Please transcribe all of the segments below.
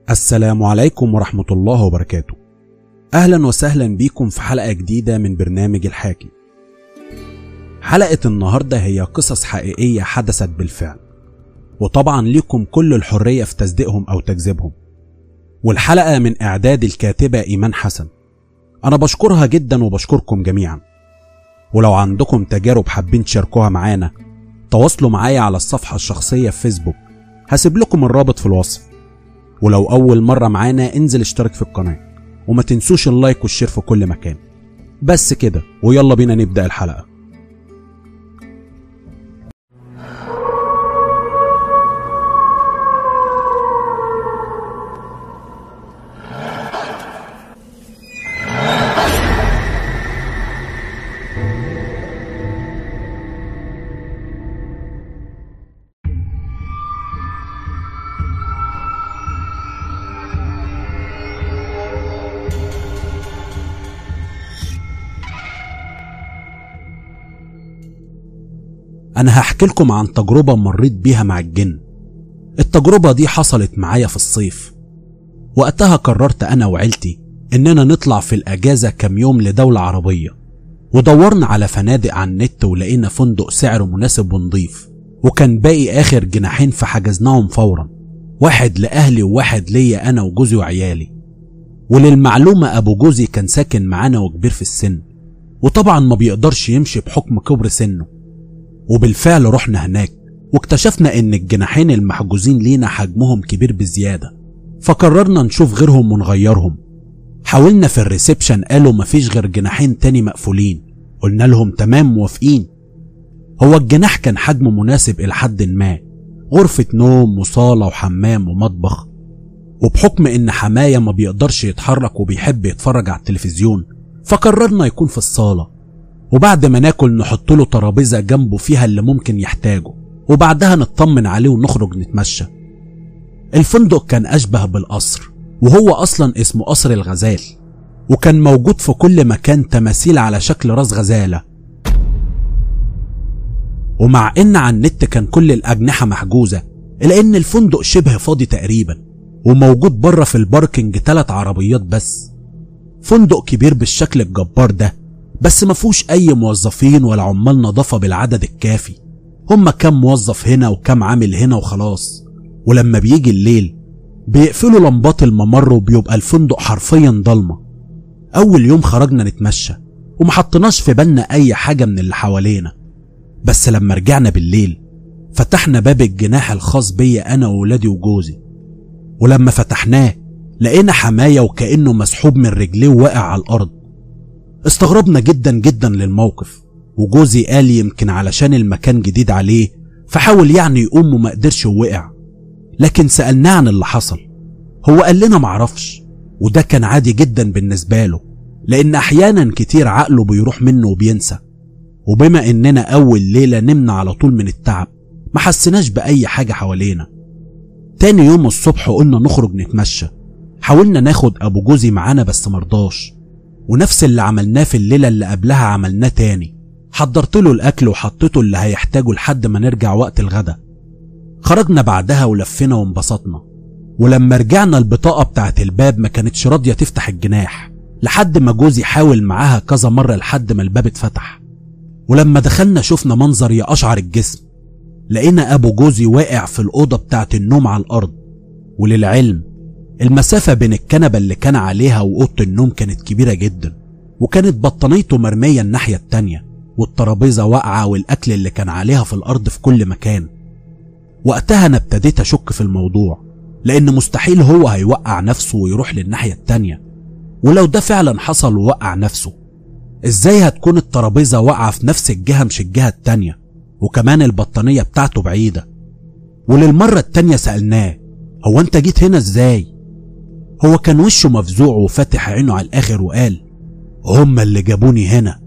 السلام عليكم ورحمة الله وبركاته. أهلا وسهلا بيكم في حلقة جديدة من برنامج الحاكي. حلقة النهاردة هي قصص حقيقية حدثت بالفعل، وطبعا ليكم كل الحرية في تصديقهم أو تكذيبهم. والحلقة من إعداد الكاتبة إيمان حسن، أنا بشكرها جدا وبشكركم جميعا. ولو عندكم تجارب حابين تشاركوها معانا تواصلوا معايا على الصفحة الشخصية في فيسبوك، هسيب لكم الرابط في الوصف. ولو أول مرة معانا انزل اشترك في القناة، وما تنسوش اللايك والشير في كل مكان. بس كده ويلا بينا نبدأ الحلقة. أنا هحكي لكم عن تجربة مريت بيها مع الجن. التجربة دي حصلت معايا في الصيف. وقتها قررت أنا وعيلتي إننا نطلع في الأجازة كام يوم لدولة عربية، ودورنا على فنادق على النت ولقينا فندق سعره مناسب ونضيف، وكان باقي آخر جناحين فحجزناهم فورا، واحد لأهلي وواحد ليا أنا وجوزي وعيالي. وللمعلومة أبو جوزي كان ساكن معانا وكبير في السن، وطبعا ما بيقدرش يمشي بحكم كبر سنه. وبالفعل رحنا هناك واكتشفنا ان الجناحين المحجوزين لينا حجمهم كبير بزيادة، فقررنا نشوف غيرهم ونغيرهم. حاولنا في الريسبشن، قالوا مفيش غير جناحين تاني مقفولين. قلنا لهم تمام موافقين. هو الجناح كان حجمه مناسب الى حد ما، غرفة نوم وصالة وحمام ومطبخ. وبحكم ان حماية ما بيقدرش يتحرك وبيحب يتفرج على التلفزيون، فقررنا يكون في الصالة، وبعد ما ناكل نحط له ترابيزة جنبه فيها اللي ممكن يحتاجه، وبعدها نطمن عليه ونخرج نتمشى. الفندق كان أشبه بالقصر، وهو أصلا اسمه قصر الغزال، وكان موجود في كل مكان تماثيل على شكل راس غزالة. ومع إن على النت كان كل الأجنحة محجوزة، إلا إن الفندق شبه فاضي تقريبا، وموجود بره في الباركينج 3 عربيات بس. فندق كبير بالشكل الجبار ده، بس ما فيهوش اي موظفين ولا عمال نظافة بالعدد الكافي. هما كام موظف هنا وكام عامل هنا وخلاص. ولما بيجي الليل بيقفلوا لمبات الممر وبيبقى الفندق حرفيا ضلمة. اول يوم خرجنا نتمشى ومحطناش في بالنا اي حاجة من اللي حوالينا، بس لما رجعنا بالليل فتحنا باب الجناح الخاص بيا انا وولادي وجوزي. ولما فتحناه لقينا حماية وكأنه مسحوب من رجليه وواقع على الارض. استغربنا جدا جدا للموقف، وجوزي قال يمكن علشان المكان جديد عليه فحاول يعني يقوم وما قدرش ووقع. لكن سألناه عن اللي حصل، هو قال لنا معرفش، وده كان عادي جدا بالنسبة له، لأن أحيانا كتير عقله بيروح منه وبينسى. وبما إننا أول ليلة نمنا على طول من التعب ما حسناش بأي حاجة حوالينا. تاني يوم الصبح قلنا نخرج نتمشى. حاولنا ناخد أبو جوزي معانا بس مرضاش، ونفس اللي عملناه في الليلة اللي قبلها عملناه تاني. حضرت له الأكل وحطيته اللي هيحتاجه لحد ما نرجع وقت الغدا. خرجنا بعدها ولفنا وانبسطنا. ولما رجعنا البطاقة بتاعت الباب ما كانتش راضية تفتح الجناح، لحد ما جوزي حاول معاها كذا مرة لحد ما الباب اتفتح. ولما دخلنا شفنا منظر يقشعر الجسم. لقينا أبو جوزي واقع في الأوضة بتاعت النوم على الأرض. وللعلم المسافة بين الكنبة اللي كان عليها وأوضة النوم كانت كبيرة جدا، وكانت بطانيته مرمية الناحية التانية، والترابيزة واقعة والأكل اللي كان عليها في الأرض في كل مكان. وقتها أنا ابتديت أشك في الموضوع، لأن مستحيل هو هيوقع نفسه ويروح للناحية التانية. ولو ده فعلا حصل ووقع نفسه، إزاي هتكون الترابيزة واقعة في نفس الجهة مش الجهة التانية، وكمان البطانية بتاعته بعيدة. وللمرة التانية سألناه، هو أنت جيت هنا إزاي؟ هو كان وشه مفزوع وفاتح عينه على الآخر وقال، هم اللي جابوني هنا.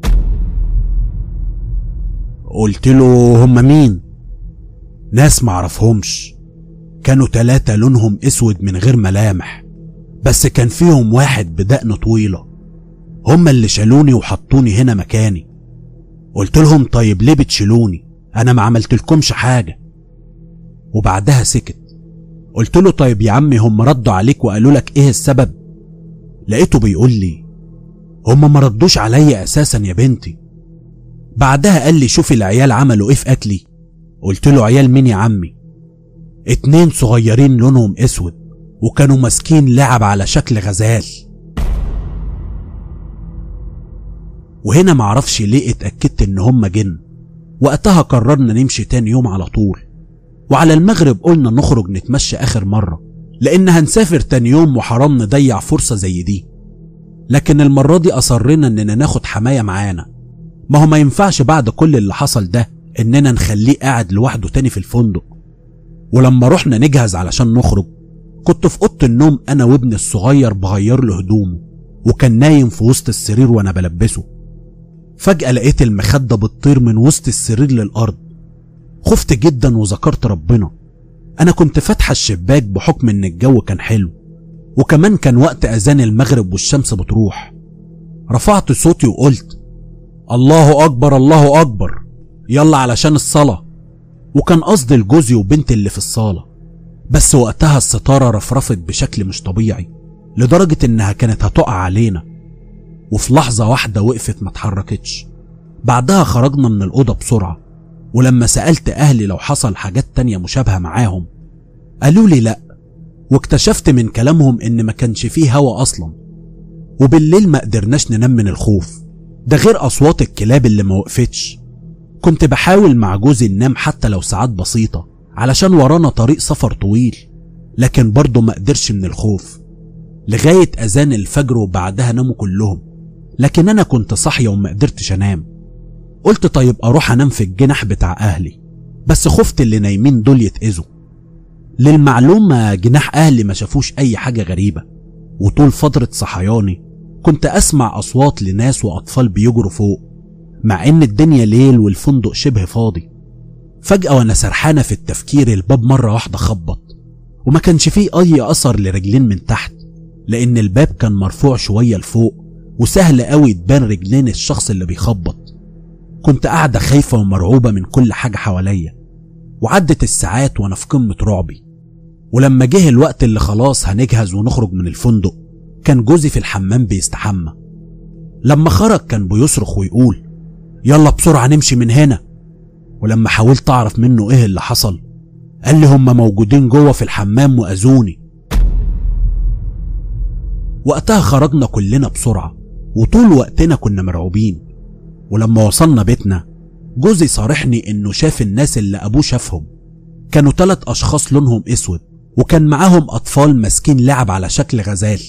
قلت له هم مين؟ ناس معرفهمش، كانوا 3 لونهم اسود من غير ملامح، بس كان فيهم واحد بدقن طويلة. هم اللي شالوني وحطوني هنا مكاني. قلت لهم طيب ليه بتشيلوني؟ انا ما عملتلكمش حاجة. وبعدها سكت. قلت له طيب يا عمي هم ردوا عليك وقالوا لك ايه السبب؟ لقيته بيقول لي هم ما ردوش عليا اساسا يا بنتي. بعدها قال لي شوف العيال عملوا ايه في اكلي. قلت له عيال مين يا عمي؟ 2 صغيرين لونهم اسود وكانوا ماسكين لعب على شكل غزال. وهنا معرفش ليه اتأكدت ان هم جن. وقتها قررنا نمشي تاني يوم على طول، وعلى المغرب قلنا نخرج نتمشى اخر مرة لان هنسافر تاني يوم وحرام نضيع فرصة زي دي. لكن المرة دي اصرنا اننا ناخد حماية معانا، ما هو ما ينفعش بعد كل اللي حصل ده اننا نخليه قاعد لوحده تاني في الفندق. ولما رحنا نجهز علشان نخرج كنت في اوضه النوم انا وابني الصغير بغير له هدومه، وكان نايم في وسط السرير وانا بلبسه. فجأة لقيت المخدة بتطير من وسط السرير للارض. خفت جدا وذكرت ربنا. انا كنت فاتحه الشباك بحكم ان الجو كان حلو، وكمان كان وقت اذان المغرب والشمس بتروح. رفعت صوتي وقلت الله اكبر الله اكبر، يلا علشان الصلاة. وكان قصدي لجوزي وبنتي اللي في الصالة، بس وقتها الستارة رفرفت بشكل مش طبيعي لدرجة انها كانت هتقع علينا، وفي لحظة واحدة وقفت ما اتحركتش. بعدها خرجنا من الأوضة بسرعة، ولما سألت أهلي لو حصل حاجات تانية مشابهة معاهم قالوا لي لأ، واكتشفت من كلامهم ان ما كانش فيه هوا أصلا. وبالليل ما قدرناش ننام من الخوف، ده غير أصوات الكلاب اللي ما وقفتش. كنت بحاول مع جوزي ننام حتى لو ساعات بسيطة علشان ورانا طريق سفر طويل، لكن برضه ما قدرش من الخوف لغاية أذان الفجر، وبعدها ناموا كلهم، لكن أنا كنت صاحية وما قدرتش أنام. قلت طيب أروح أنام في الجناح بتاع أهلي، بس خفت اللي نايمين دول يتأذوا. للمعلومة جناح أهلي ما شافوش أي حاجة غريبة، وطول فترة صحياني كنت أسمع أصوات لناس وأطفال بيجروا فوق، مع إن الدنيا ليل والفندق شبه فاضي. فجأة وأنا سرحانة في التفكير الباب مرة واحدة خبط، وما كانش فيه أي أثر لرجلين من تحت، لأن الباب كان مرفوع شوية لفوق وسهل قوي تبان رجلين الشخص اللي بيخبط. كنت قاعدة خايفة ومرعوبة من كل حاجة حواليا، وعدت الساعات وأنا في قمة رعبي. ولما جه الوقت اللي خلاص هنجهز ونخرج من الفندق كان جوزي في الحمام بيستحمى. لما خرج كان بيصرخ ويقول يلا بسرعة نمشي من هنا. ولما حاولت أعرف منه إيه اللي حصل قال لي هم موجودين جوه في الحمام وأذوني. وقتها خرجنا كلنا بسرعة، وطول وقتنا كنا مرعوبين. ولما وصلنا بيتنا جوزي صارحني إنه شاف الناس اللي أبوه شافهم، كانوا 3 أشخاص لونهم أسود، وكان معاهم أطفال ماسكين لعب على شكل غزال.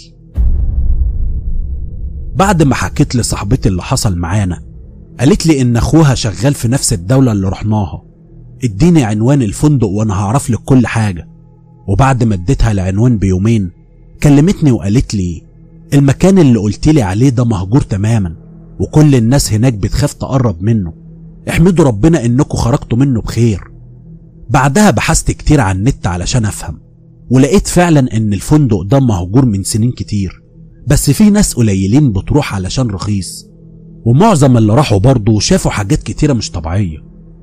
بعد ما حكيت لصاحبتي اللي حصل معانا قالت لي إن أخوها شغال في نفس الدولة اللي رحناها، اديني عنوان الفندق وأنا هعرف لك كل حاجة. وبعد ما اديتها العنوان بيومين كلمتني وقالت لي المكان اللي قلت لي عليه ده مهجور تماما، وكل الناس هناك بتخاف تقرب منه، احمدوا ربنا إنكم خرجتوا منه بخير. بعدها بحثت كتير عن النت علشان أفهم، ولقيت فعلا إن الفندق ده مهجور من سنين كتير، بس في ناس قليلين بتروح علشان رخيص، ومعظم اللي راحوا برضه شافوا حاجات كتيرة مش طبيعية.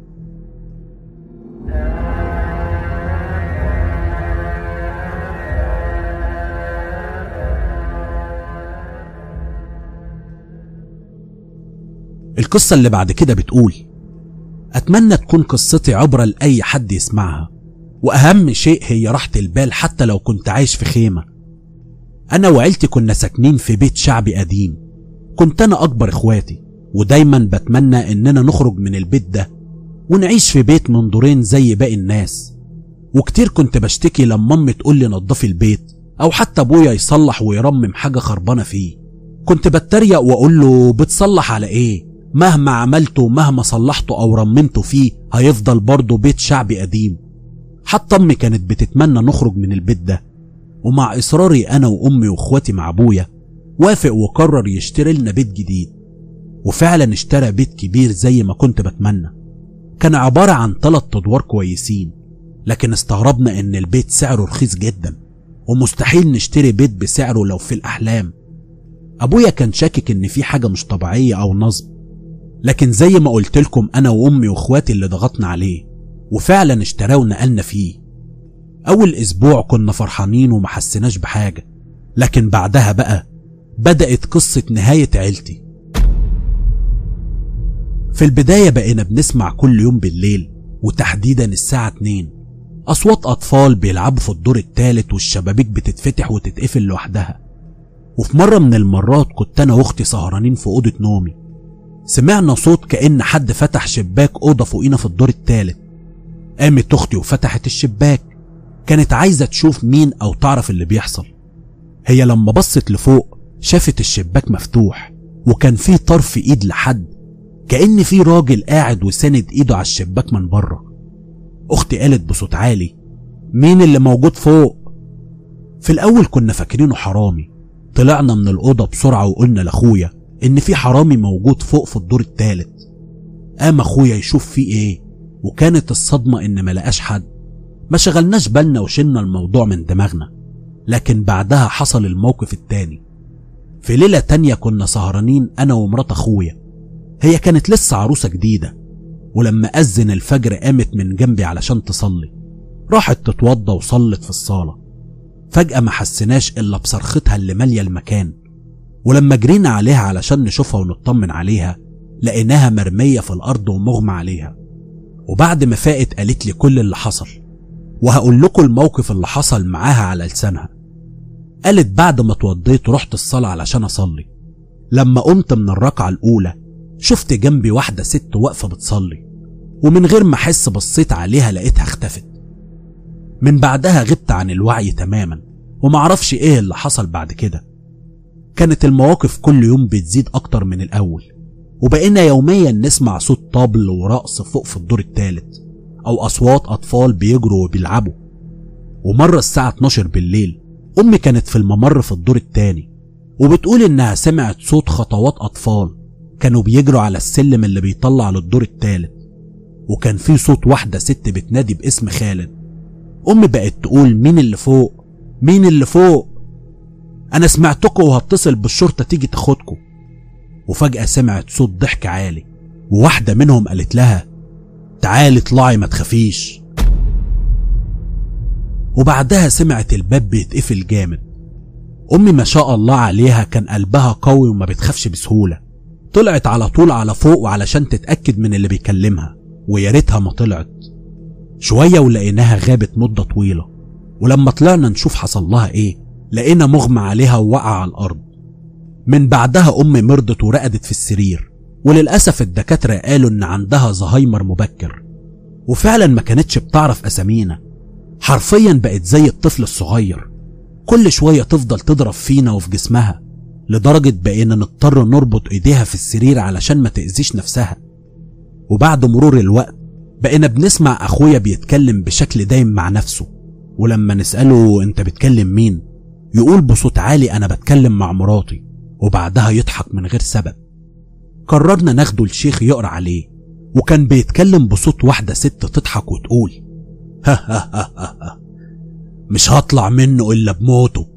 القصة اللي بعد كده بتقول أتمنى تكون قصتي عبرة لأي حد يسمعها، وأهم شيء هي راحة البال حتى لو كنت عايش في خيمة. أنا وعيلتي كنا ساكنين في بيت شعبي قديم، كنت أنا أكبر إخواتي، ودايما بتمنى إننا نخرج من البيت ده ونعيش في بيت من دورين زي باقي الناس. وكتير كنت بشتكي لما أمي تقول لي نضفي البيت، أو حتى أبويا يصلح ويرمم حاجة خربانة فيه. كنت بتريق وأقول له بتصلح على إيه؟ مهما عملته ومهما صلحته أو رممته فيه هيفضل برضه بيت شعبي قديم. حتى أمي كانت بتتمنى نخرج من البيت ده، ومع إصراري أنا وأمي وأخواتي مع أبويا وافق وقرر يشتري لنا بيت جديد. وفعلا اشترى بيت كبير زي ما كنت بتمنى، كان عبارة عن 3 أدوار كويسين، لكن استغربنا إن البيت سعره رخيص جدا، ومستحيل نشتري بيت بسعره لو في الأحلام. أبويا كان شاكك إن في حاجة مش طبيعية أو نصب، لكن زي ما قلت لكم أنا وأمي وأخواتي اللي ضغطنا عليه، وفعلا اشتراه ونقلنا فيه. اول اسبوع كنا فرحانين وما حسيناش بحاجة، لكن بعدها بقى بدأت قصة نهاية عيلتي. في البداية بقينا بنسمع كل يوم بالليل وتحديدا الساعة 2 أصوات أطفال بيلعبوا في الدور الثالث والشبابيك بتتفتح وتتقفل لوحدها. وفي مرة من المرات كنت أنا وأختي سهرانين في أوضة نومي، سمعنا صوت كأن حد فتح شباك أوضة فوقينا في الدور الثالث. قامت أختي وفتحت الشباك، كانت عايزة تشوف مين أو تعرف اللي بيحصل. هي لما بصت لفوق شافت الشباك مفتوح وكان فيه طرف إيد لحد، كأن في راجل قاعد وساند إيده على الشباك من بره. أختي قالت بصوت عالي: مين اللي موجود فوق؟ في الأول كنا فاكرينه حرامي، طلعنا من الأوضة بسرعة وقلنا لأخويا إن في حرامي موجود فوق في الدور الثالث. قام أخويا يشوف فيه إيه، وكانت الصدمة إن ملقاش حد. ما شغلناش بالنا وشلنا الموضوع من دماغنا. لكن بعدها حصل الموقف التاني. في ليلة تانية كنا سهرانين أنا ومرات أخويا، هي كانت لسه عروسة جديدة، ولما أذن الفجر قامت من جنبي علشان تصلي. راحت تتوضى وصلت في الصالة. فجأة ما حسناش إلا بصرختها اللي مالية المكان، ولما جرينا عليها علشان نشوفها ونطمن عليها لقيناها مرمية في الأرض ومغمى عليها. وبعد ما فاقت قالت لي كل اللي حصل، وهقول لكم الموقف اللي حصل معاها على لسانها. قالت: بعد ما اتوضيت رحت الصلاة علشان أصلي، لما قمت من الركعة الأولى شفت جنبي واحدة ست واقفة بتصلي، ومن غير ما أحس بصيت عليها لقيتها اختفت. من بعدها غبت عن الوعي تماما ومعرفش ايه اللي حصل بعد كده. كانت المواقف كل يوم بتزيد أكتر من الأول، وبقينا يوميا نسمع صوت طبل ورقص فوق في الدور الثالث، أو أصوات أطفال بيجروا وبيلعبوا. ومرة الساعة 12 بالليل أمي كانت في الممر في الدور الثاني وبتقول إنها سمعت صوت خطوات أطفال كانوا بيجروا على السلم اللي بيطلع للدور الثالث، وكان في صوت واحدة ست بتنادي باسم خالد. أمي بقت تقول: مين اللي فوق؟ مين اللي فوق؟ أنا سمعتكم وهتصل بالشرطة تيجي تاخدكم. وفجأة سمعت صوت ضحك عالي، وواحدة منهم قالت لها: تعالي اطلعي ما تخافيش. وبعدها سمعت الباب بيتقفل جامد. أمي ما شاء الله عليها كان قلبها قوي وما بتخافش بسهولة، طلعت على طول على فوق وعلشان تتأكد من اللي بيكلمها، ويا ريتها ما طلعت. شوية ولقيناها غابت مدة طويلة، ولما طلعنا نشوف حصل لها ايه لقينا مغمى عليها ووقع على الأرض. من بعدها أمي مرضت ورقدت في السرير، وللأسف الدكاترة قالوا إن عندها زهايمر مبكر، وفعلا ما كانتش بتعرف أسامينا، حرفيا بقت زي الطفل الصغير، كل شوية تفضل تضرب فينا وفي جسمها، لدرجة بقينا نضطر نربط ايديها في السرير علشان ما تأذيش نفسها. وبعد مرور الوقت بقينا بنسمع أخويا بيتكلم بشكل دايم مع نفسه، ولما نسأله: انت بتكلم مين؟ يقول بصوت عالي: انا بتكلم مع مراتي، وبعدها يضحك من غير سبب. قررنا ناخده الشيخ يقرأ عليه، وكان بيتكلم بصوت واحدة ست تضحك وتقول: ها ها ها ها، مش هطلع منه إلا بموته.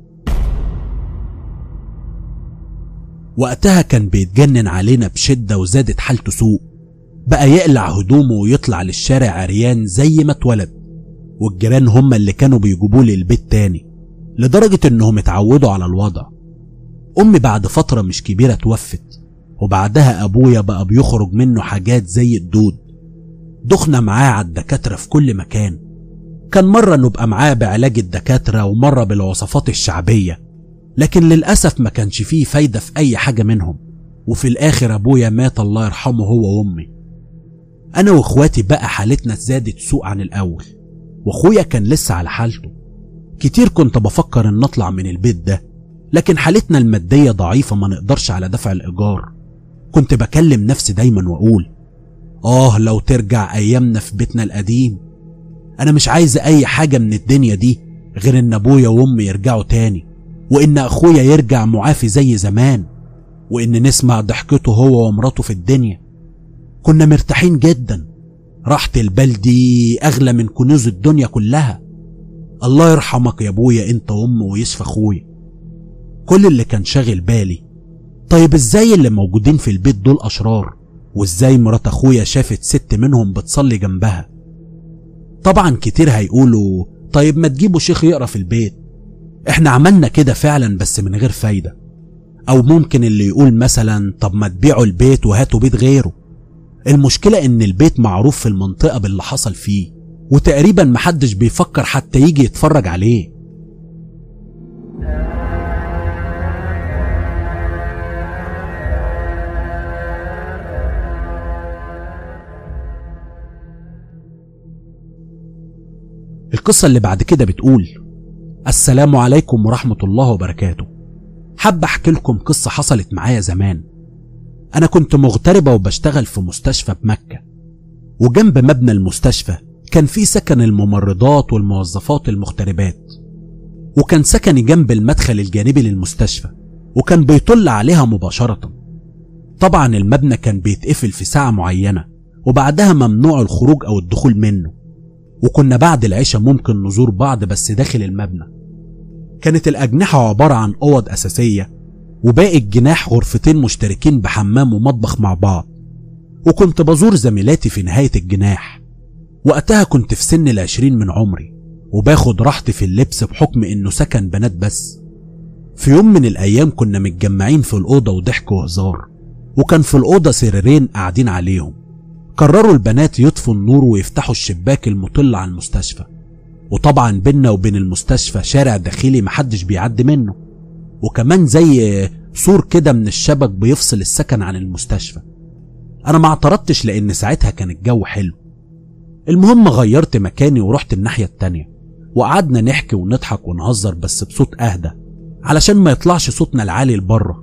وقتها كان بيتجنن علينا بشدة وزادت حالته سوء، بقى يقلع هدومه ويطلع للشارع عريان زي ما اتولد، والجيران هم اللي كانوا بيجيبوه للبيت تاني، لدرجة انهم اتعودوا على الوضع. أمي بعد فترة مش كبيرة توفت، وبعدها أبويا بقى بيخرج منه حاجات زي الدود. دخنا معاه على الدكاترة في كل مكان، كان مرة نبقى معاه بعلاج الدكاترة ومرة بالوصفات الشعبية، لكن للأسف ما كانش فيه فايدة في أي حاجة منهم. وفي الآخر أبويا مات الله يرحمه هو وأمي. أنا وإخواتي بقى حالتنا زادت سوء عن الأول، وأخويا كان لسه على حالته. كتير كنت بفكر إن نطلع من البيت ده، لكن حالتنا المادية ضعيفة ما نقدرش على دفع الإيجار. كنت بكلم نفسي دايما وأقول: لو ترجع أيامنا في بيتنا القديم. أنا مش عايز أي حاجة من الدنيا دي غير إن أبويا وأمي يرجعوا تاني، وإن أخويا يرجع معافي زي زمان، وإن نسمع ضحكته هو ومراته في الدنيا. كنا مرتاحين جدا، راحة البال دي أغلى من كنوز الدنيا كلها. الله يرحمك يا أبويا أنت وأمي ويشفى أخويا. كل اللي كان شاغل بالي: طيب إزاي اللي موجودين في البيت دول أشرار، وإزاي مرات أخويا شافت ست منهم بتصلي جنبها؟ طبعا كتير هيقولوا: طيب ما تجيبوا شيخ يقرأ في البيت. احنا عملنا كده فعلا بس من غير فايدة. او ممكن اللي يقول مثلا طب ما تبيعوا البيت وهاتوا بيت غيره. المشكلة ان البيت معروف في المنطقة باللي حصل فيه، وتقريبا محدش بيفكر حتى يجي يتفرج عليه. القصة اللي بعد كده بتقول: السلام عليكم ورحمة الله وبركاته. حابة احكي لكم قصة حصلت معايا زمان. انا كنت مغتربة وبشتغل في مستشفى بمكة، وجنب مبنى المستشفى كان في سكن الممرضات والموظفات المغتربات، وكان سكني جنب المدخل الجانبي للمستشفى وكان بيطل عليها مباشرة. طبعا المبنى كان بيتقفل في ساعة معينة وبعدها ممنوع الخروج او الدخول منه، وكنا بعد العشاء ممكن نزور بعض بس داخل المبنى. كانت الأجنحة عبارة عن أوض أساسية، وباقي الجناح غرفتين مشتركين بحمام ومطبخ مع بعض. وكنت بزور زميلاتي في نهاية الجناح. وقتها كنت في سن 20 من عمري، وباخد راحتي في اللبس بحكم إنه سكن بنات بس. في يوم من الأيام كنا متجمعين في الأوضة وضحك وهزار، وكان في الأوضة سريرين قاعدين عليهم. قرروا البنات يطفوا النور ويفتحوا الشباك المطل على المستشفى، وطبعا بيننا وبين المستشفى شارع داخلي محدش بيعدي منه، وكمان زي سور كده من الشبك بيفصل السكن عن المستشفى. انا ما اعترضتش لان ساعتها كان الجو حلو. المهم غيرت مكاني ورحت الناحية التانية، وقعدنا نحكي ونضحك ونهزر بس بصوت اهدى علشان ما يطلعش صوتنا العالي لبره.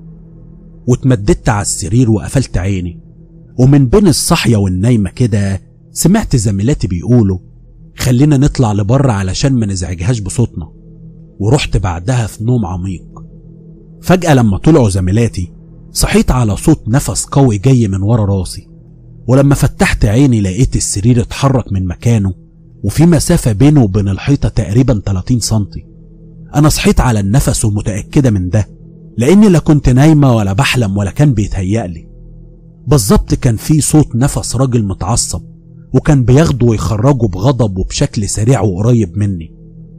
واتمددت على السرير وقفلت عيني، ومن بين الصحية والنايمة كده سمعت زميلاتي بيقولوا خلينا نطلع لبره علشان ما نزعجهاش بصوتنا. ورحت بعدها في نوم عميق. فجأة لما طلعوا زميلاتي صحيت على صوت نفس قوي جاي من ورا راسي، ولما فتحت عيني لقيت السرير اتحرك من مكانه وفي مسافة بينه وبين الحيطة تقريبا 30 سنتي. انا صحيت على النفس ومتأكدة من ده، لاني لا كنت نايمة ولا بحلم ولا كان بيتهيألي. بالظبط كان في صوت نفس راجل متعصب، وكان بياخده ويخرجه بغضب وبشكل سريع وقريب مني.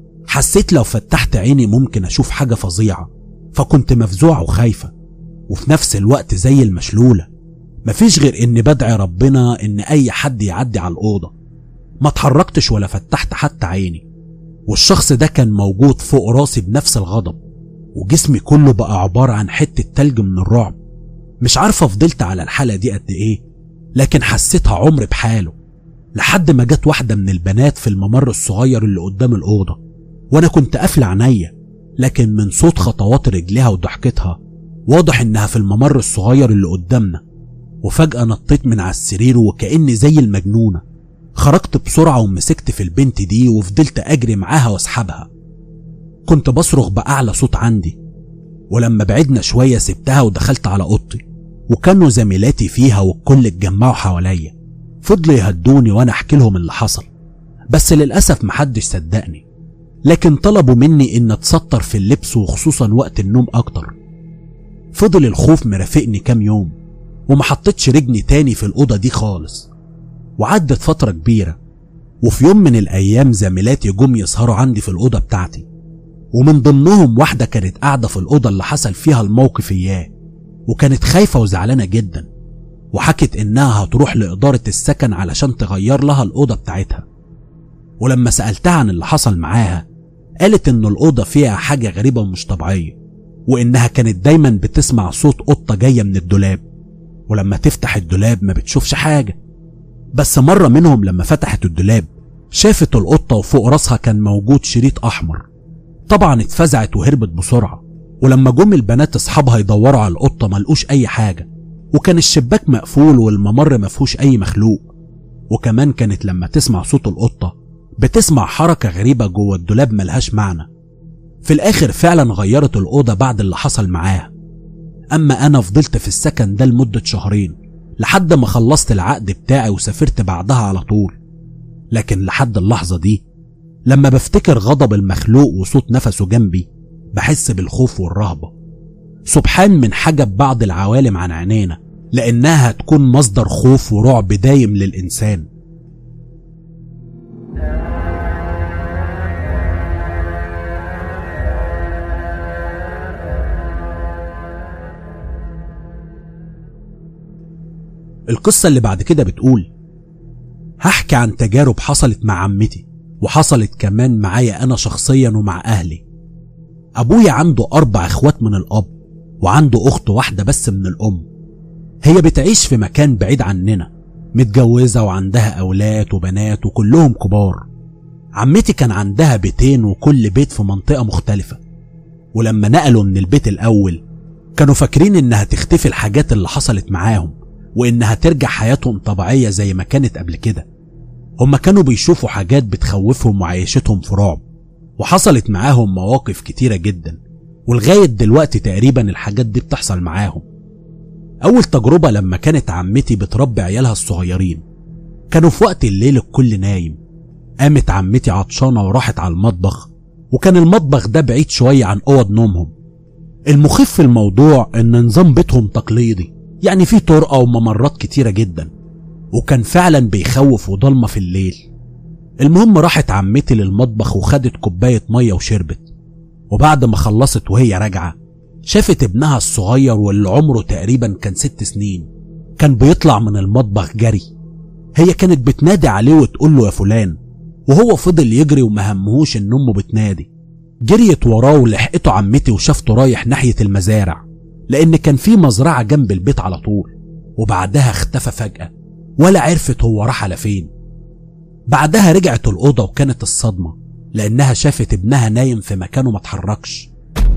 حسيت لو فتحت عيني ممكن اشوف حاجة فظيعة، فكنت مفزوعة وخايفة وفي نفس الوقت زي المشلولة. مفيش غير اني بدعي ربنا ان اي حد يعدي على الأوضة. ما اتحركتش ولا فتحت حتى عيني، والشخص ده كان موجود فوق راسي بنفس الغضب، وجسمي كله بقى عبارة عن حتة تلج من الرعب. مش عارفة فضلت على الحالة دي قد ايه، لكن حسيتها عمر بحاله، لحد ما جت واحدة من البنات في الممر الصغير اللي قدام الأوضة، وانا كنت قافل عينيا، لكن من صوت خطوات رجلها وضحكتها واضح انها في الممر الصغير اللي قدامنا. وفجأة نطيت من على السرير وكأني زي المجنونة، خرجت بسرعة ومسكت في البنت دي وفضلت اجري معاها واسحبها. كنت بصرخ بأعلى صوت عندي، ولما بعدنا شوية سبتها ودخلت على اوضتي، وكانوا زميلاتي فيها والكل اتجمعوا حواليا. فضلوا يهدوني وانا احكي لهم اللي حصل، بس للأسف محدش صدقني، لكن طلبوا مني ان اتستر في اللبس وخصوصا وقت النوم اكتر. فضل الخوف مرافقني كام يوم، وما حطيتش رجلي تاني في الأوضة دي خالص. وعدت فترة كبيرة، وفي يوم من الأيام زميلاتي جم يسهروا عندي في الأوضة بتاعتي، ومن ضمنهم واحدة كانت قاعدة في الأوضة اللي حصل فيها الموقف إياه، وكانت خايفة وزعلانة جدا، وحكت إنها هتروح لإدارة السكن علشان تغير لها الأوضة بتاعتها. ولما سألتها عن اللي حصل معاها قالت إن الأوضة فيها حاجة غريبة ومش طبيعية، وإنها كانت دايما بتسمع صوت قطة جاية من الدولاب، ولما تفتح الدولاب ما بتشوفش حاجة. بس مرة منهم لما فتحت الدولاب شافت القطة وفوق راسها كان موجود شريط أحمر. طبعا اتفزعت وهربت بسرعة، ولما جم البنات اصحابها يدوروا على القطة ملقوش أي حاجة، وكان الشباك مقفول والممر مفهوش أي مخلوق. وكمان كانت لما تسمع صوت القطة بتسمع حركة غريبة جوه الدولاب ملهاش معنى. في الآخر فعلا غيرت الأوضة بعد اللي حصل معاها. أما أنا فضلت في السكن ده لمدة 2 شهر لحد ما خلصت العقد بتاعي وسافرت بعدها على طول. لكن لحد اللحظة دي لما بفتكر غضب المخلوق وصوت نفسه جنبي بحس بالخوف والرهبة. سبحان من حجب بعض العوالم عن عينينا، لأنها هتكون مصدر خوف ورعب دايم للإنسان. القصة اللي بعد كده بتقول: هحكي عن تجارب حصلت مع عمتي وحصلت كمان معايا أنا شخصيا ومع أهلي. أبويا عنده 4 إخوات من الأب، وعنده أخت واحدة بس من الأم. هي بتعيش في مكان بعيد عننا، متجوزة وعندها أولاد وبنات وكلهم كبار. عمتي كان عندها بيتين وكل بيت في منطقة مختلفة، ولما نقلوا من البيت الأول كانوا فاكرين إنها تختفي الحاجات اللي حصلت معاهم وإنها ترجع حياتهم طبيعية زي ما كانت قبل كده. هما كانوا بيشوفوا حاجات بتخوفهم وعيشتهم في رعب، وحصلت معاهم مواقف كتيرة جدا، ولغاية دلوقتي تقريبا الحاجات دي بتحصل معاهم. أول تجربة لما كانت عمتي بتربي عيالها الصغيرين، كانوا في وقت الليل الكل نايم. قامت عمتي عطشانة وراحت على المطبخ، وكان المطبخ ده بعيد شوية عن أوض نومهم. المخيف في الموضوع إن نظام بيتهم تقليدي، يعني فيه طرقة وممرات كتيرة جدا، وكان فعلا بيخوف وضلمة في الليل. المهم راحت عمتي للمطبخ وخدت كوباية مية وشربت، وبعد ما خلصت وهي راجعة شافت ابنها الصغير واللي عمره تقريبا كان 6 سنين كان بيطلع من المطبخ جري. هي كانت بتنادي عليه وتقول له يا فلان، وهو فضل يجري ومهمهوش ان امه بتنادي. جريت وراه ولحقته عمتي وشافته رايح ناحية المزارع، لان كان في مزرعة جنب البيت على طول. وبعدها اختفى فجأة، ولا عرفت هو راح على فين. بعدها رجعت الأوضة وكانت الصدمة لأنها شافت ابنها نايم في مكانه ما اتحركش.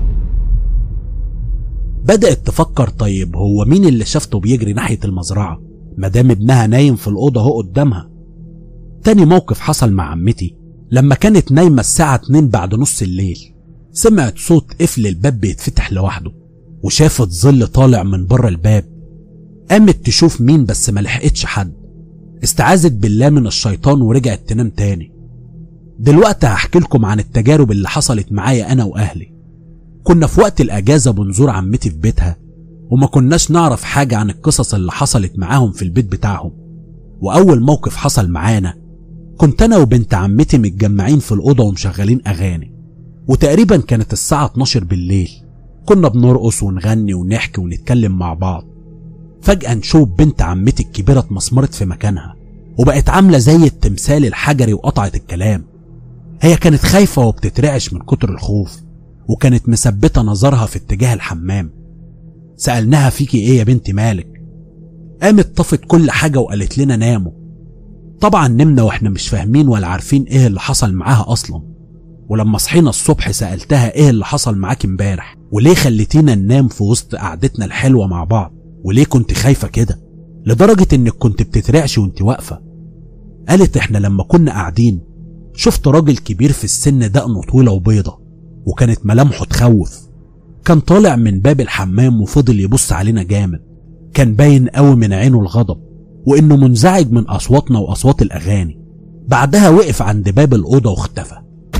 بدأت تفكر طيب هو مين اللي شافته بيجري ناحية المزرعة مادام ابنها نايم في الأوضة هو قدامها. تاني موقف حصل مع عمتي لما كانت نايمة الساعة 2 بعد نص الليل. سمعت صوت قفل الباب بيتفتح لوحده، وشافت ظل طالع من بره الباب. قامت تشوف مين بس ما لحقتش حد، استعاذت بالله من الشيطان ورجعت تنام تاني. دلوقتي هحكي لكم عن التجارب اللي حصلت معايا أنا وأهلي. كنا في وقت الأجازة بنزور عمتي في بيتها، وما كناش نعرف حاجة عن القصص اللي حصلت معاهم في البيت بتاعهم. وأول موقف حصل معانا، كنت أنا وبنت عمتي متجمعين في الأوضة ومشغلين أغاني، وتقريبا كانت الساعة 12 بالليل. كنا بنرقص ونغني ونحكي ونتكلم مع بعض. فجأة نشوف بنت عمتي الكبيرة اتمسمرت في مكانها، وبقت عاملة زي التمثال الحجري وقطعت الكلام. هي كانت خايفة وبتترعش من كتر الخوف، وكانت مثبتة نظرها في اتجاه الحمام. سألناها فيكي ايه يا بنتي مالك؟ قامت طفت كل حاجة وقالت لنا ناموا. طبعا نمنا واحنا مش فاهمين ولا عارفين ايه اللي حصل معاها اصلا. ولما صحينا الصبح سألتها ايه اللي حصل معاك امبارح، وليه خليتينا ننام في وسط قعدتنا الحلوة مع بعض، وليه كنت خايفة كده لدرجة انك كنت بتترعش وانت واقفة؟ قالت احنا لما كنا قاعدين شفت راجل كبير في السن دقنه طويلة وبيضة، وكانت ملامحه تخوف. كان طالع من باب الحمام وفضل يبص علينا جامد. كان باين قوي من عينه الغضب، وانه منزعج من اصواتنا واصوات الاغاني. بعدها وقف عند باب الأوضة واختفى.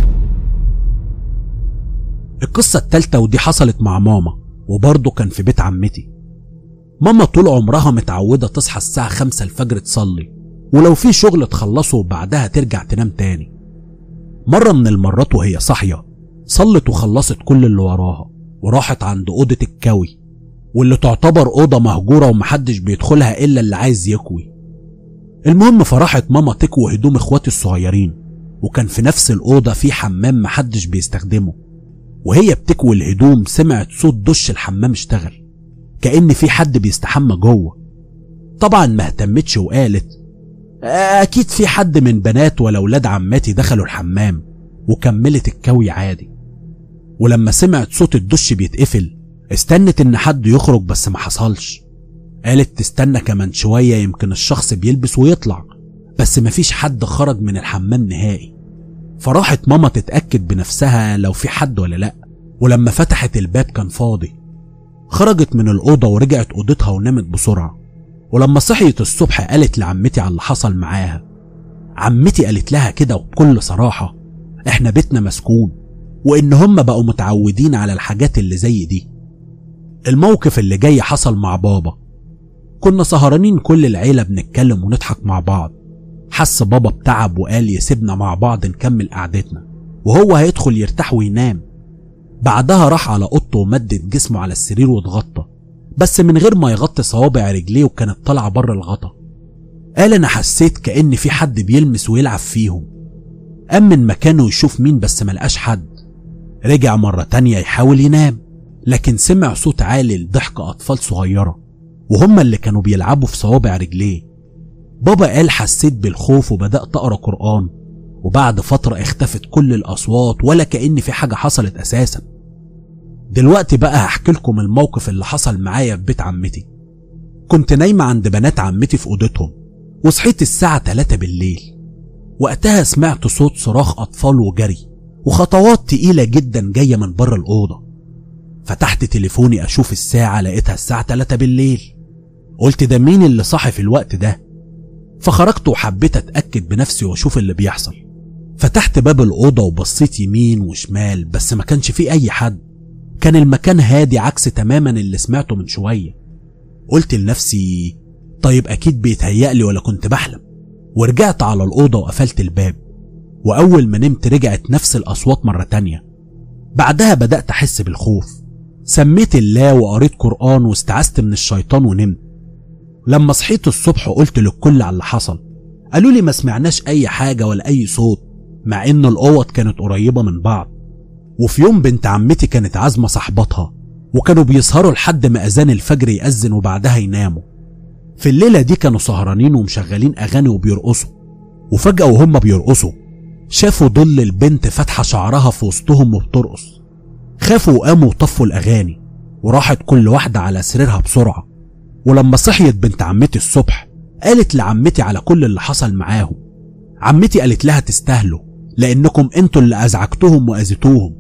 القصة التالتة ودي حصلت مع ماما، وبرضه كان في بيت عمتي. ماما طول عمرها متعودة تصحى الساعة 5 الفجر تصلي، ولو في شغل تخلصه وبعدها ترجع تنام تاني. مرة من المرات وهي صاحية صلت وخلصت كل اللي وراها، وراحت عند أوضة الكوي، واللي تعتبر أوضة مهجورة ومحدش بيدخلها إلا اللي عايز يكوي. المهم فراحت ماما تكوي هدوم اخواتي الصغيرين، وكان في نفس الأوضة في حمام محدش بيستخدمه. وهي بتكوي الهدوم سمعت صوت دش الحمام اشتغل، كأن في حد بيستحمى جوه. طبعا ما اهتمتش وقالت اكيد في حد من بنات ولا ولاد عماتي دخلوا الحمام، وكملت الكوي عادي. ولما سمعت صوت الدش بيتقفل استنت ان حد يخرج بس ما حصلش. قالت تستنى كمان شوية يمكن الشخص بيلبس ويطلع، بس مفيش حد خرج من الحمام نهائي. فراحت ماما تتأكد بنفسها لو في حد ولا لأ، ولما فتحت الباب كان فاضي. خرجت من الأوضة ورجعت أوضتها ونامت بسرعة. ولما صحيت الصبح قالت لعمتي على اللي حصل معاها. عمتي قالت لها كده وبكل صراحة احنا بيتنا مسكون، وإن هم بقوا متعودين على الحاجات اللي زي دي. الموقف اللي جاي حصل مع بابا. كنا سهرانين كل العيلة بنتكلم ونضحك مع بعض. حس بابا بتعب وقال يسيبنا مع بعض نكمل قعدتنا، وهو هيدخل يرتاح وينام. بعدها راح على اوضته ومدد جسمه على السرير واتغطى، بس من غير ما يغطي صوابع رجليه وكانت طالعة بره الغطا. قال أنا حسيت كأن في حد بيلمس ويلعب فيهم. قام من مكانه يشوف مين بس ملقاش حد. رجع مرة تانية يحاول ينام، لكن سمع صوت عالي لضحك أطفال صغيرة وهم اللي كانوا بيلعبوا في صوابع رجليه. بابا قال حسيت بالخوف وبدأت أقرأ قرآن، وبعد فترة اختفت كل الأصوات ولا كأن في حاجة حصلت أساسا. دلوقتي بقى هحكي لكم الموقف اللي حصل معايا في بيت عمتي. كنت نايمة عند بنات عمتي في أوضتهم، وصحيت الساعة 3 بالليل. وقتها سمعت صوت صراخ أطفال وجري وخطوات تقيلة جدا جاية من بره الأوضة. فتحت تليفوني أشوف الساعة، لقيتها الساعة 3 بالليل. قلت ده مين اللي صاحي في الوقت ده؟ فخرجت وحبيت أتأكد بنفسي وأشوف اللي بيحصل. فتحت باب الأوضة وبصيت يمين وشمال، بس ما كانش فيه أي حد. كان المكان هادي عكس تماما اللي سمعته من شوية. قلت لنفسي طيب أكيد بيتهيألي ولا كنت بحلم، ورجعت على الأوضة وقفلت الباب. وأول ما نمت رجعت نفس الأصوات مرة تانية. بعدها بدأت أحس بالخوف، سميت الله وقريت قرآن واستعذت من الشيطان ونمت. لما صحيت الصبح قلت للكل على اللي حصل. قالوا لي ما سمعناش أي حاجة ولا أي صوت، مع إن الأوض كانت قريبة من بعض. وفي يوم بنت عمتي كانت عازمة صاحبتها، وكانوا بيسهروا لحد ما أذان الفجر يأذن وبعدها يناموا. في الليلة دي كانوا سهرانين ومشغلين أغاني وبيرقصوا، وفجأة وهم بيرقصوا شافوا ظل البنت فاتحة شعرها في وسطهم وبترقص. خافوا وقاموا وطفوا الأغاني، وراحت كل واحدة على سريرها بسرعة. ولما صحيت بنت عمتي الصبح قالت لعمتي على كل اللي حصل معاهم. عمتي قالت لها تستاهلوا، لأنكم انتوا اللي أزعجتوهم وأذيتوهم.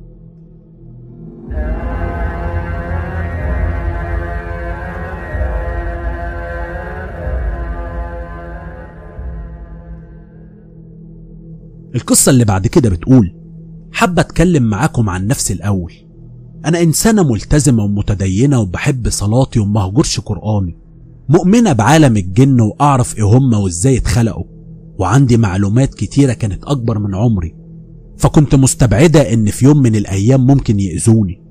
القصة اللي بعد كده بتقول حابة أتكلم معاكم عن نفسي الأول. أنا إنسانة ملتزمة ومتدينة وبحب صلاتي ومهجرش قرآني، مؤمنة بعالم الجن وأعرف إيه هما وإزاي اتخلقوا، وعندي معلومات كتيرة كانت أكبر من عمري، فكنت مستبعدة إن في يوم من الأيام ممكن يأذوني.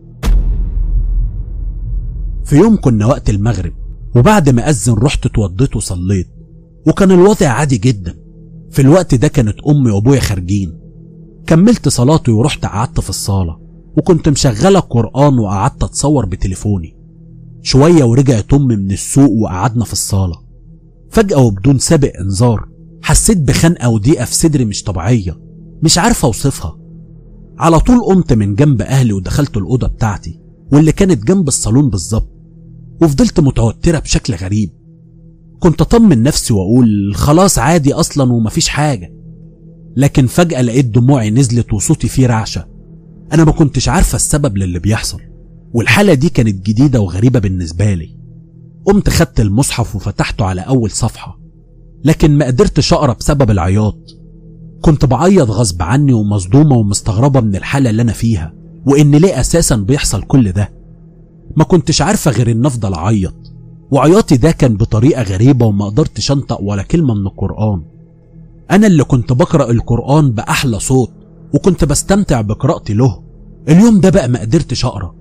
في يوم كنا وقت المغرب، وبعد ما أذن رحت اتوضيت وصليت، وكان الوضع عادي جدا. في الوقت ده كانت أمي وأبويا خارجين. كملت صلاتي ورحت قعدت في الصالة، وكنت مشغلة القرآن وقعدت أتصور بتليفوني. شوية ورجعت أمي من السوق وقعدنا في الصالة. فجأة وبدون سابق إنذار حسيت بخنقة وضيقة في صدري مش طبيعية، مش عارفة أوصفها. على طول قمت من جنب أهلي ودخلت الأوضة بتاعتي واللي كانت جنب الصالون بالظبط، وفضلت متوترة بشكل غريب. كنت أطمن نفسي وأقول خلاص عادي أصلا ومفيش حاجة، لكن فجأة لقيت دموعي نزلت وصوتي فيه رعشة. أنا ما كنتش عارفة السبب للي بيحصل، والحالة دي كانت جديدة وغريبة بالنسبة لي. قمت خدت المصحف وفتحته على أول صفحة، لكن ما قدرتش أقرأ بسبب العياط. كنت بعيط غصب عني ومصدومة ومستغربة من الحالة اللي أنا فيها، وإن ليه أساسا بيحصل كل ده. ما كنتش عارفة غير إن أفضل أعيط، وعياطي ده كان بطريقة غريبة وما قدرتش أنطق ولا كلمة من القرآن. أنا اللي كنت بقرأ القرآن بأحلى صوت وكنت بستمتع بقراءتي له، اليوم ده بقى ما قدرتش أقرأ.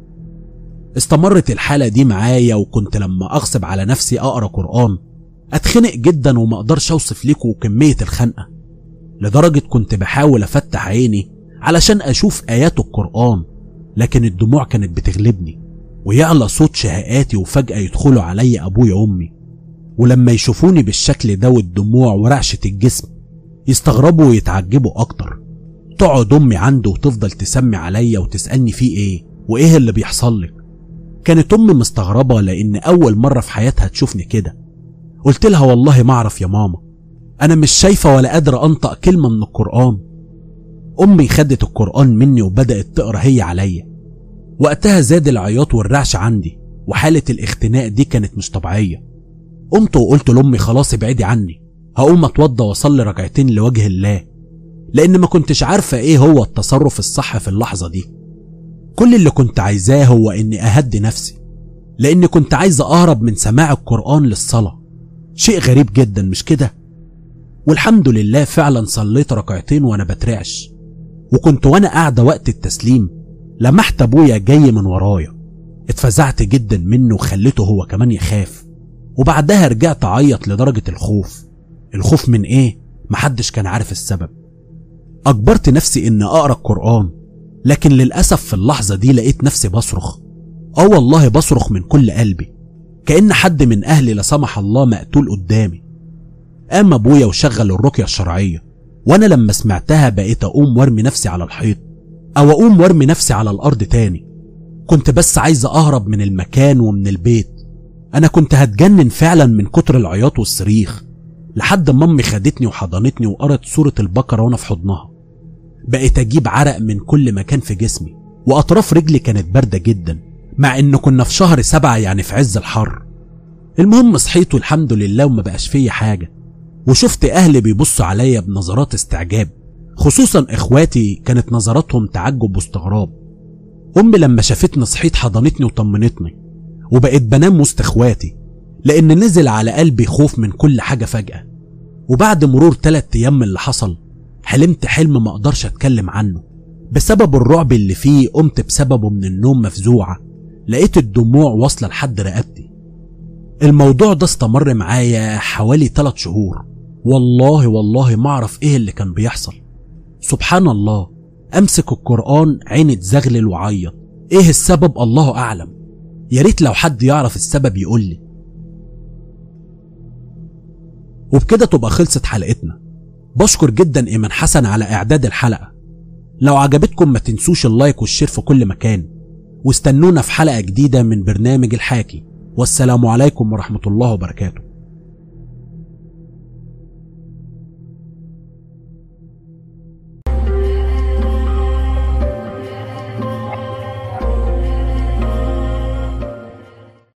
استمرت الحالة دي معايا، وكنت لما أغصب على نفسي أقرأ قرآن أتخنق جدا وما أقدرش أوصف لكم كمية الخنقة، لدرجة كنت بحاول أفتح عيني علشان أشوف آيات القرآن، لكن الدموع كانت بتغلبني ويعلى صوت شهقاتي، وفجأة يدخلوا علي أبويا وأمي، ولما يشوفوني بالشكل ده والدموع ورعشة الجسم يستغربوا ويتعجبوا أكتر. تقعد أمي عنده وتفضل تسمي عليا وتسألني فيه إيه وإيه اللي بيحصل لك. كانت أمي مستغربة لأن أول مرة في حياتها تشوفني كده. قلت لها والله ما أعرف يا ماما، أنا مش شايفة ولا قادرة أنطق كلمة من القرآن. أمي خدت القرآن مني وبدأت تقرأ هي عليا. وقتها زاد العياط والرعش عندي، وحالة الاختناق دي كانت مش طبيعية. قمت وقلت لأمي خلاص ابعدي عني، هقوم اتوضى واصلي ركعتين لوجه الله، لأن ما كنتش عارفة إيه هو التصرف الصح في اللحظة دي. كل اللي كنت عايزاه هو إني أهدي نفسي، لأني كنت عايزة أهرب من سماع القرآن للصلاة. شيء غريب جدا مش كده؟ والحمد لله فعلا صليت ركعتين وأنا بترعش. وكنت وأنا قاعدة وقت التسليم لمحت أبويا جاي من ورايا. اتفزعت جدا منه وخليته هو كمان يخاف، وبعدها رجعت اعيط لدرجة الخوف من ايه؟ محدش كان عارف السبب. اجبرت نفسي ان اقرأ القرآن، لكن للأسف في اللحظة دي لقيت نفسي بصرخ. والله بصرخ من كل قلبي، كأن حد من اهلي لا سمح الله مقتول قدامي. قام ابويا وشغل الرقية الشرعية، وانا لما سمعتها بقيت اقوم وارمي نفسي على الحيط، او اقوم وارمي نفسي على الارض تاني. كنت بس عايز اهرب من المكان ومن البيت. انا كنت هتجنن فعلا من كتر العياط والصريخ، لحد ما امي خدتني وحضنتني وقرت سورة البقرة وانا في حضنها. بقيت اجيب عرق من كل مكان في جسمي، واطراف رجلي كانت باردة جدا، مع ان كنا في شهر 7 يعني في عز الحر. المهم صحيت والحمد لله وما بقاش فيا حاجة، وشفت اهلي بيبصوا عليا بنظرات استعجاب، خصوصا اخواتي كانت نظراتهم تعجب واستغراب. امي لما شافتني صحيت حضنتني وطمنتني، وبقيت بنام وسط اخواتي، لان نزل على قلبي خوف من كل حاجة فجأة. وبعد مرور 3 ايام من اللي حصل، حلمت حلم ما اقدرش اتكلم عنه بسبب الرعب اللي فيه. قمت بسببه من النوم مفزوعة، لقيت الدموع واصلة لحد رقبتي. الموضوع ده استمر معايا حوالي 3 شهور، والله ما اعرف ايه اللي كان بيحصل. سبحان الله، امسك القرآن عيني تزغلل وعيط. ايه السبب؟ الله اعلم. يا ريت لو حد يعرف السبب يقولي. وبكده تبقى خلصت حلقتنا. بشكر جدا ايمن حسن على اعداد الحلقة. لو عجبتكم ما تنسوش اللايك والشير في كل مكان، واستنونا في حلقة جديدة من برنامج الحاكي. والسلام عليكم ورحمة الله وبركاته.